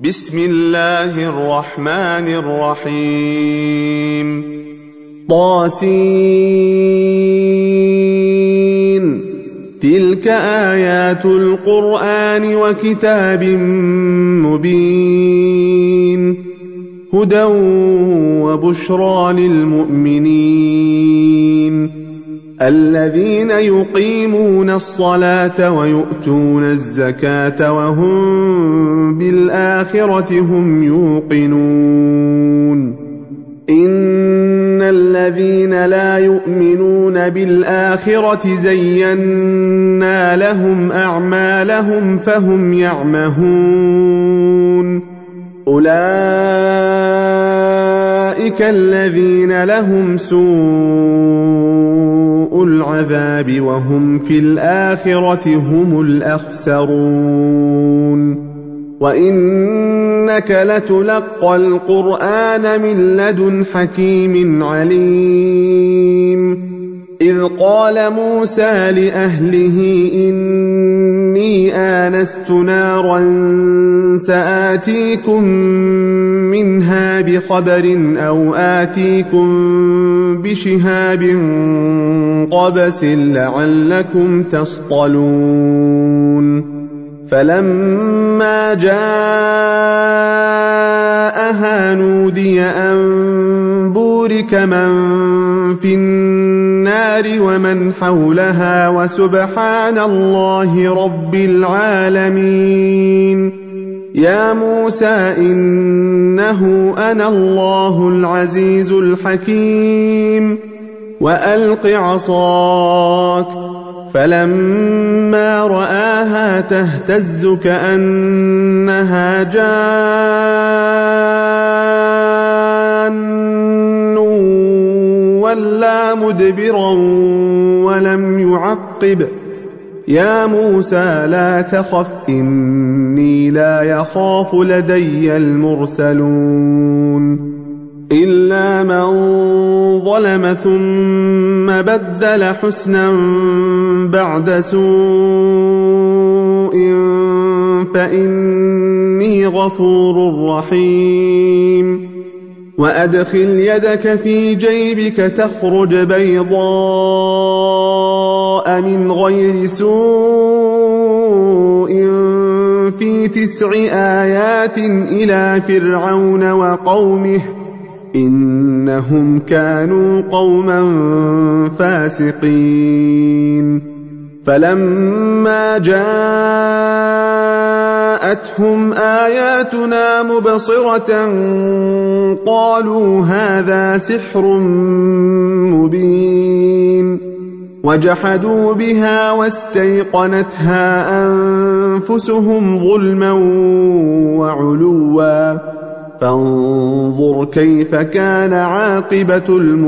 بسم الله الرحمن الرحيم طاسين تلك آيات القرآن وكتاب مبين هدى وبشرى للمؤمنين الذين يقيمون الصلاة ويؤتون الزكاة وهم بالآخرة هم يوقنون إن الذين لا يؤمنون بالآخرة زينا لهم أعمالهم فهم يعمهون أولئك الذين لهم سوء العذاب وهم في الآخرة هم الأخسرون وإنك لتلقى القرآن من لدن حكيم عليم إذ قال موسى لأهله إني آنست نارا سآتيكم منها بخبر أو آتيكم بشهاب قبس لعلكم تصطلون فلما جاءها نودي أن بورك من في النار ومن حولها وسبحان الله رب العالمين يا موسى إنه أنا الله العزيز الحكيم وألق عصاك فلما رآها تهتز كأنها جان ولا مدبرا ولم يعقب يا موسى لا تخف إني لا يخاف لدي المرسلون إلا من ظلم ثم بدل حسنا بعد سوء فإني غفور رحيم وأدخل يدك في جيبك تخرج بيضاء من غير سوء في 9 آيات إلى فرعون وقومه إنهم كانوا قوما فاسقين فلما جاءتهم آياتنا مبصرة قالوا هذا سحر مبين وجحدوا بها واستيقنتها أنفسهم ظلما وعلوا فانظر كيف كان عاقبة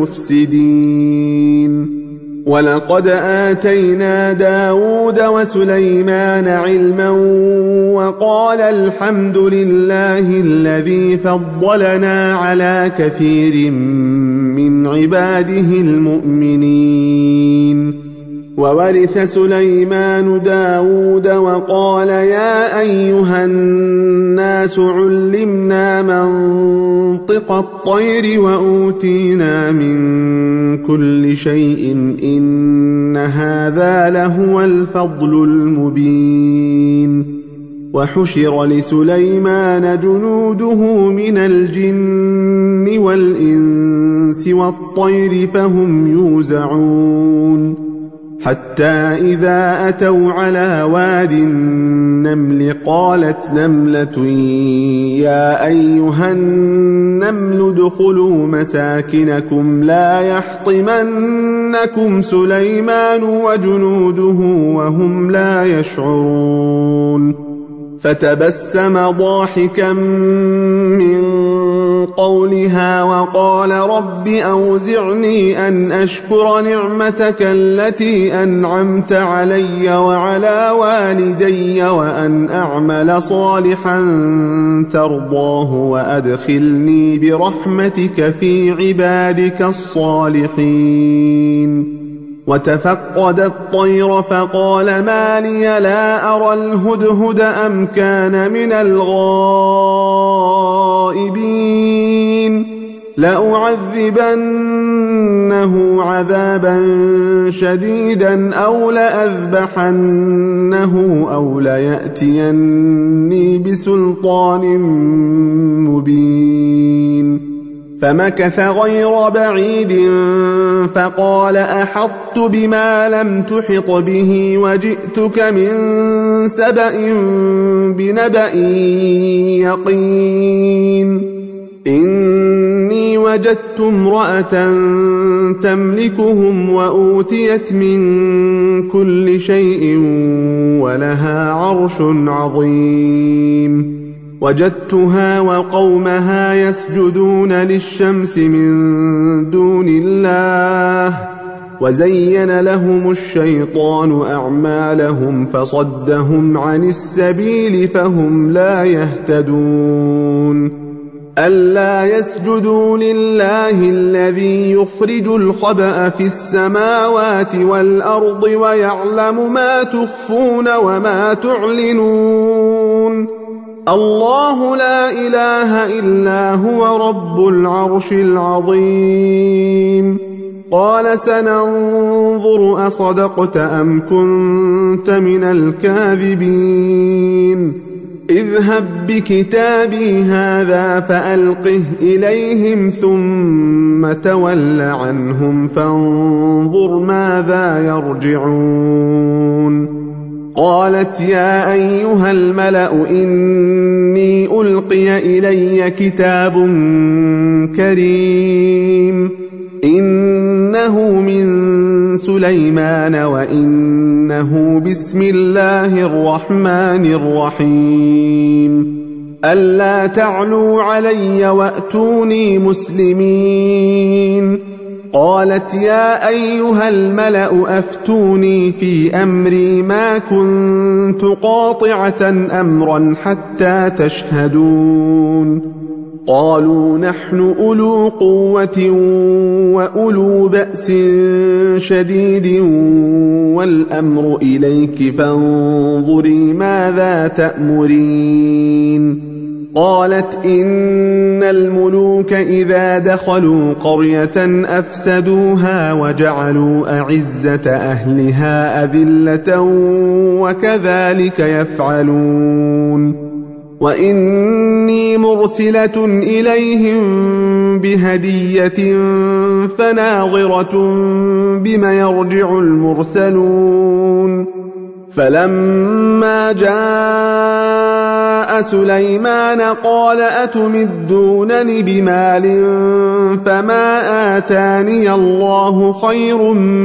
المفسدين ولقد آتينا داود وسليمان علما وقال الحمد لله الذي فضلنا على كثير من عباده المؤمنين وورث سليمان داود وقال يا أيها الناس علمنا منطق الطير وأوتينا من كل شيء إن هذا لهو الفضل المبين وحشر لسليمان جنوده من الجن والإنس والطير فهم يوزعون حتى إذا أتوا على واد النمل قالت نملة يا أيها النمل ادخلوا مساكنكم لا يحطمنكم سليمان وجنوده وهم لا يشعرون فتبسم ضاحكا من قولها وقال رب أوزعني أن أشكر نعمتك التي أنعمت علي وعلى والدي وأن أعمل صالحا ترضاه وأدخلني برحمتك في عبادك الصالحين وتفقد الطير فقال ما لي لا أرى الهدهد أم كان من الغائبين لأعذبنه عذابا شديدا أو لأذبحنه أو ليأتيني بسلطان مبين فمكث غير بعيد فقال أحطت بما لم تحط به وجئتك من سبأ بنبأ يقين إني وجدت امرأة تملكهم وأوتيت من كل شيء ولها عرش عظيم وجدتها وقومها يسجدون للشمس من دون الله وزين لهم الشيطان أعمالهم فصدهم عن السبيل فهم لا يهتدون ألا يسجدوا لله الذي يخرج الخبأ في السماوات والأرض ويعلم ما تخفون وما تعلنون الله لا إله إلا هو رب العرش العظيم قال سننظر أصدقت أم كنت من الكاذبين اذهب بكتابي هذا فألقه إليهم ثم تول عنهم فانظر ماذا يرجعون قالت يا أيها الملأ إني ألقي إلي كتاب كريم إنه من سليمان وإنه بسم الله الرحمن الرحيم ألا تعلوا علي وأتوني مسلمين قالت يا أيها الملأ أفتوني في أمري ما كنت قاطعة أمرا حتى تشهدون قالوا نحن أولو قوة وأولو بأس شديد والأمر إليك فانظري ماذا تأمرين قالت إن الملوك إذا دخلوا قرية أفسدوها وجعلوا أعزة أهلها أذلة وكذلك يفعلون وإني مرسلة إليهم بهدية فناظرة بم يرجع المرسلون فلما جاء سليمان قال أتمدونني بمال فما آتاني الله خير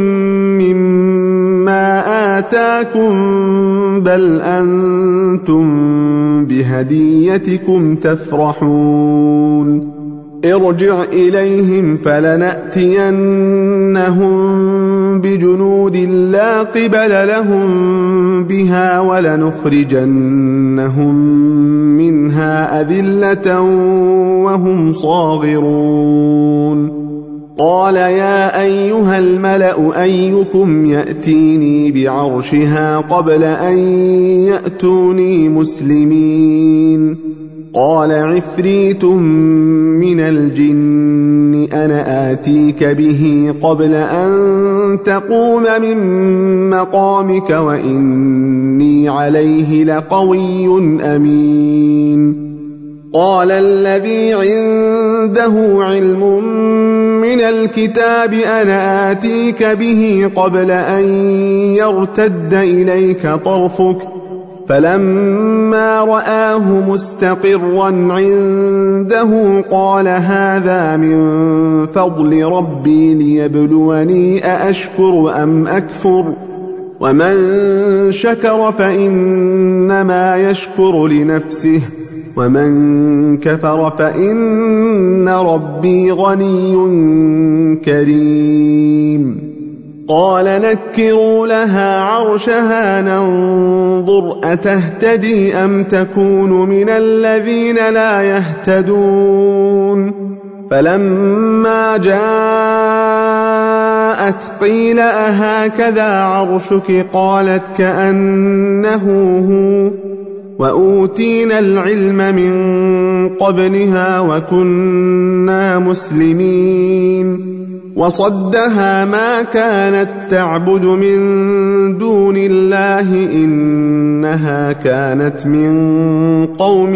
مما آتاكم بل أنتم بهديتكم تفرحون ارجع إليهم فلنأتينهم بجنود لا قبل لهم بها ولنخرجنهم منها أذلة وهم صاغرون قال يا أيها الملأ أيكم يأتيني بعرشها قبل أن يأتوني مسلمين قال عفريت من الجن أنا آتيك به قبل أن تقوم من مقامك وإني عليه لقوي أمين قال الذي عنده علم من الكتاب أنا آتيك به قبل أن يرتد إليك طرفك فلما رآه مستقرا عنده قال هذا من فضل ربي ليبلوني أأشكر أم أكفر ومن شكر فإنما يشكر لنفسه ومن كفر فإن ربي غني كريم قال نكروا لها عرشها ننظر أتهتدي أم تكون من الذين لا يهتدون فلما جاءت قيل أهكذا عرشك قالت كأنه هو وأوتينا العلم من قبلها وكنا مسلمين وصدها ما كانت تعبد من دون الله إنها كانت من قوم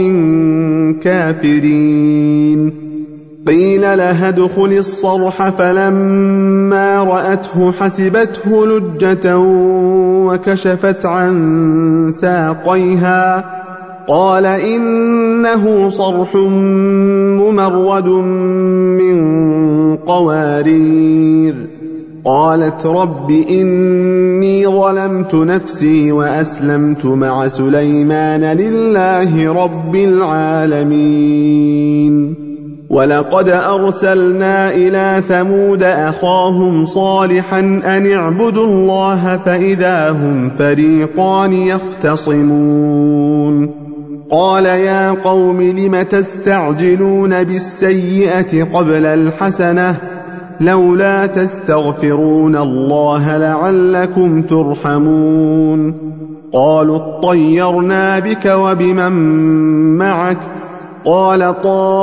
كافرين قيل لها ادخل الصرح فلما رأته حسبته لجة وكشفت عن ساقيها قال إنه صرح ممرد من قوارير قالت رب إني ظلمت نفسي وأسلمت مع سليمان لله رب العالمين ولقد أرسلنا إلى ثمود أخاهم صالحا أن اعبدوا الله فإذا هم فريقان يختصمون قال يا قوم لم تستعجلون بالسيئة قبل الحسنة لولا تستغفرون الله لعلكم ترحمون قالوا اطيرنا بك وبمن معك قال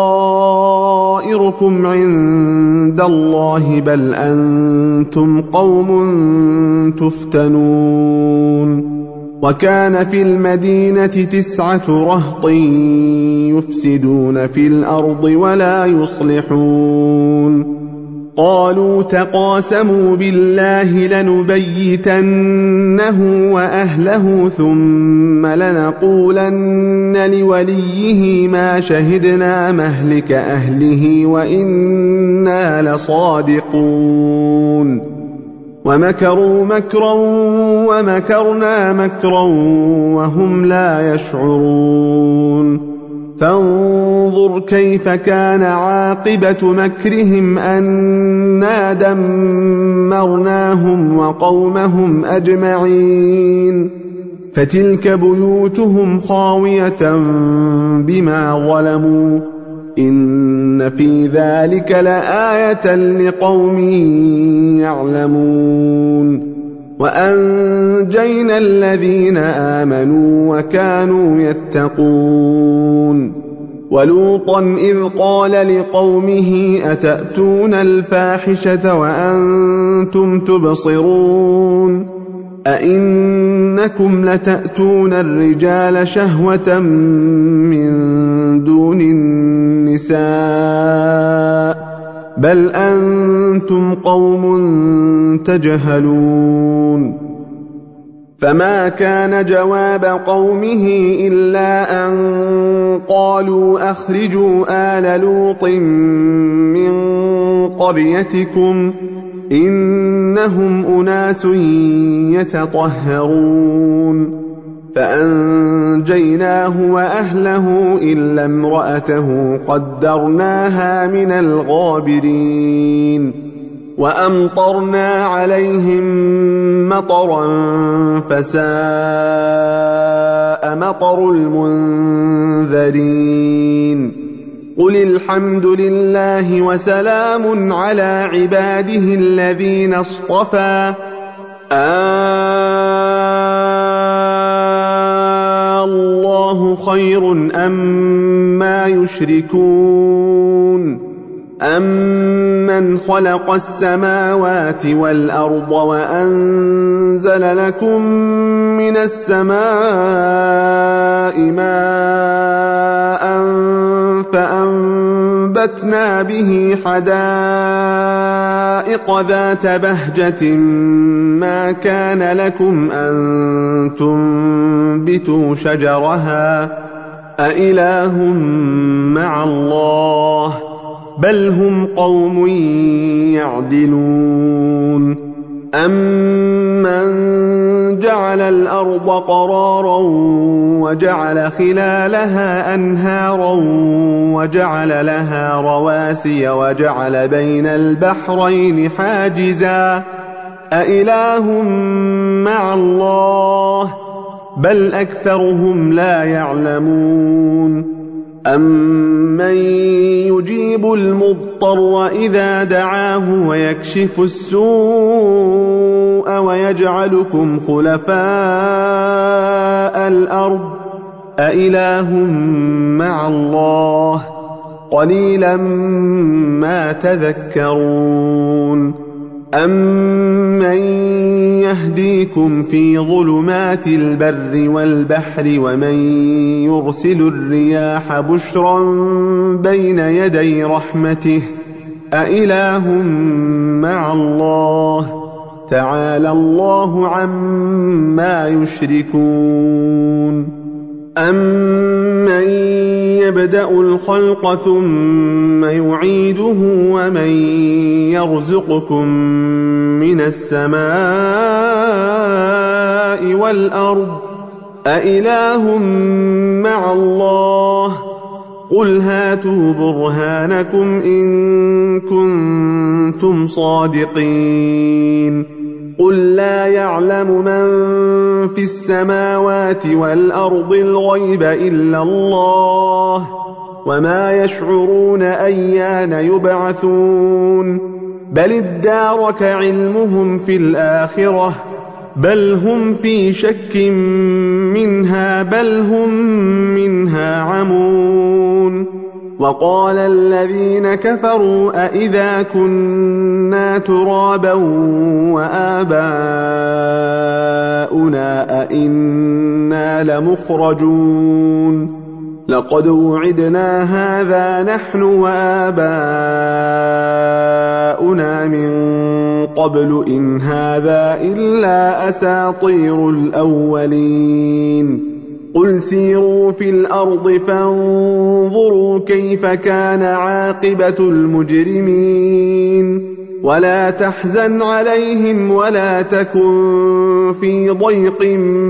طائركم عند الله بل أنتم قوم تفتنون وكان في المدينة 9 رهط يفسدون في الأرض ولا يصلحون قالوا تقاسموا بالله لنبيتنه وأهله ثم لنقولن لوليه ما شهدنا مهلك أهله وإنا لصادقون ومكروا مكرا ومكرنا مكرا وهم لا يشعرون فانظر كيف كان عاقبة مكرهم أنا دمرناهم وقومهم أجمعين فتلك بيوتهم خاوية بما ظلموا إن في ذلك لآية لقوم يعلمون وأنجينا الذين آمنوا وكانوا يتقون ولوطا إذ قال لقومه أتأتون الفاحشة وأنتم تبصرون أئنكم لتأتون الرجال شهوة من دون النساء بل أنتم قوم تجهلون فما كان جواب قومه إلا أن قالوا أخرجوا آل لوط من قريتكم إنهم أناس يتطهرون فأنجيناه وأهله إلا امرأته قدرناها من الغابرين وأمطرنا عليهم مطرا فساء مطر المنذرين قل الحمد لله وسلام على عباده الذين اصطفى الله خير أما يشركون أمن خلق السماوات والأرض وأنزل لكم من السماء ماء فأنبتنا به حدائق ذات بهجة ما كان لكم أن تنبتوا شجرها أإله مع الله بل هم قوم يعدلون أمن جعل الأرض قرارا وجعل خلالها أنهارا وجعل لها رواسي وجعل بين البحرين حاجزا أإله مع الله بل أكثرهم لا يعلمون أمن يجيب المضطر إذا دعاه ويكشف السوء ويجعلكم خلفاء الأرض أإله مع الله قليلا ما تذكرون أمن يهديكم في ظلمات البر والبحر ومن يرسل الرياح بشرا بين يدي رحمته أإله مع الله تعالى الله عما يشركون أمن يبدأ الخلق ثم يعيده ومن يرزقكم من السماء والأرض أإله مع الله قل هاتوا برهانكم إن كنتم صادقين قل لا يعلم من في السماوات والأرض الغيب إلا الله وما يشعرون أيان يبعثون بل ادارك علمهم في الآخرة بل هم في شك منها بل هم منها عمون وقال الذين كفروا أإذا كنا ترابا وآباؤنا أئنا لمخرجون لقد وعدنا هذا نحن وآباؤنا من قبل إن هذا إلا أساطير الأولين قل سيروا في الأرض فانظروا كيف كان عاقبة المجرمين ولا تحزن عليهم ولا تكن في ضيق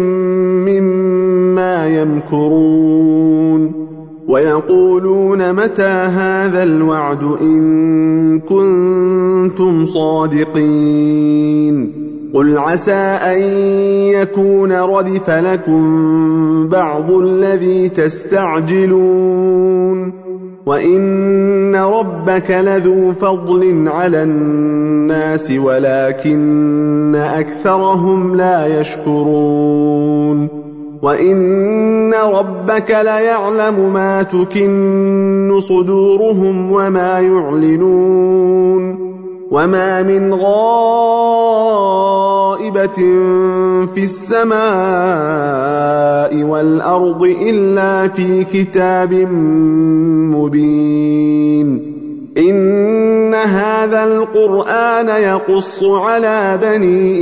مما يمكرون ويقولون متى هذا الوعد إن كنتم صادقين قل عسى أن يكون ردف لكم بعض الذي تستعجلون وإن ربك لذو فضل على الناس ولكن أكثرهم لا يشكرون وإن ربك ليعلم ما تكن صدورهم وما يعلنون وما من غائبة في السماء والأرض إلا في كتاب مبين إن هذا القرآن يقص على بني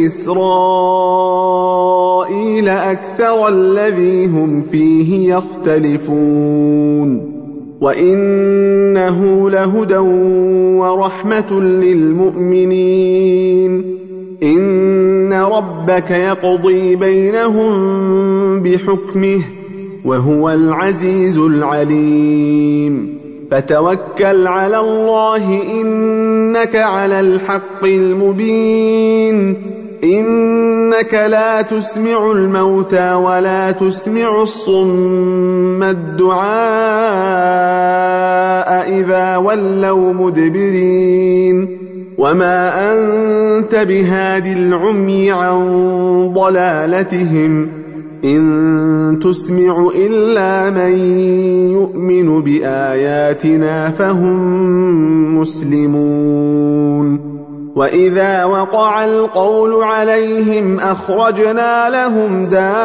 إسرائيل أكثر الذي هم فيه يختلفون وإنه لهدى ورحمة للمؤمنين إن ربك يقضي بينهم بحكمه وهو العزيز العليم فتوكل على الله إنك على الحق المبين إنك لا تسمع الموتى ولا تسمع الصم الدعاء إذا ولوا مدبرين وما أنت بهادي العمي عن ضلالتهم إن تسمع إلا من يؤمن بآياتنا فهم مسلمون وإذا وقع القول عليهم أخرجنا لهم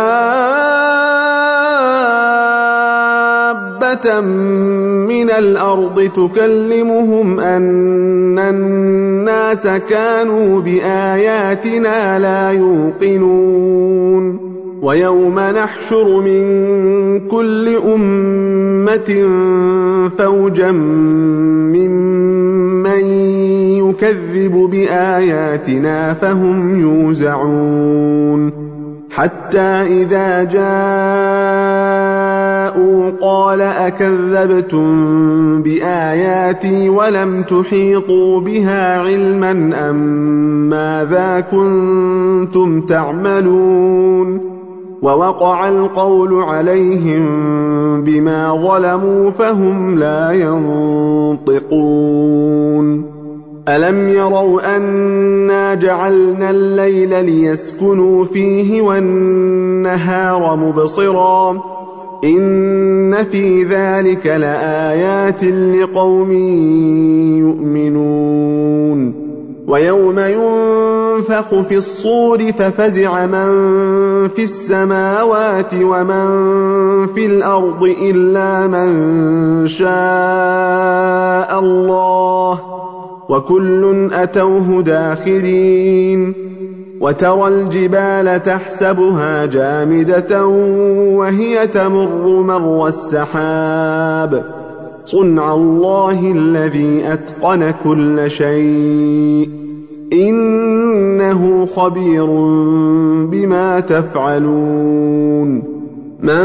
دابة من الأرض تكلمهم أن الناس كانوا بآياتنا لا يوقنون ويوم نحشر من كل أمة فوجا ممن يكذب بآياتنا فهم يوزعون حتى إذا جاءوا قال أكذبتم بآياتي ولم تحيطوا بها علما أم ماذا كنتم تعملون ووقع القول عليهم بما ظلموا فهم لا ينطقون ألم يروا أنا جعلنا الليل ليسكنوا فيه والنهار مبصرا إن في ذلك لآيات لقوم يؤمنون ويوم ينفخ في الصور ففزع من في السماوات ومن في الأرض إلا من شاء الله وكل أتوه داخرين وترى الجبال تحسبها جامدة وهي تمر مر السحاب صنع الله الذي أتقن كل شيء إنه خبير بما تفعلون من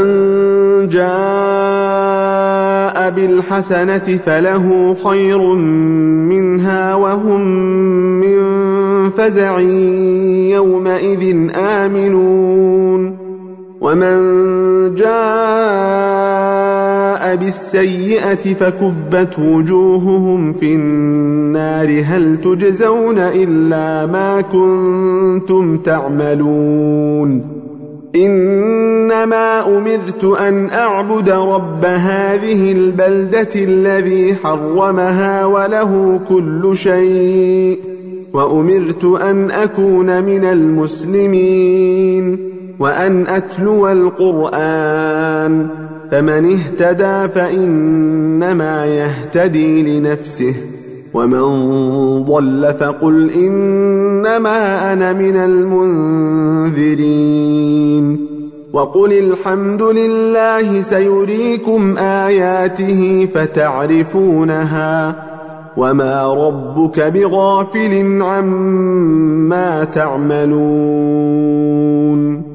جاء بالحسنة فله خير منها وهم من فزع يومئذ آمنون ومن جاء بالسيئة فكبت وجوههم في النار هل تجزون إلا ما كنتم تعملون إنما أمرت أن أعبد رب هذه البلدة الذي حرمها وله كل شيء وأمرت أن أكون من المسلمين وأن أتلو القرآن فمن اهتدى فإنما يهتدي لنفسه ومن ضل فقل إنما أنا من المنذرين وقل الحمد لله سيريكم آياته فتعرفونها وما ربك بغافل عما تعملون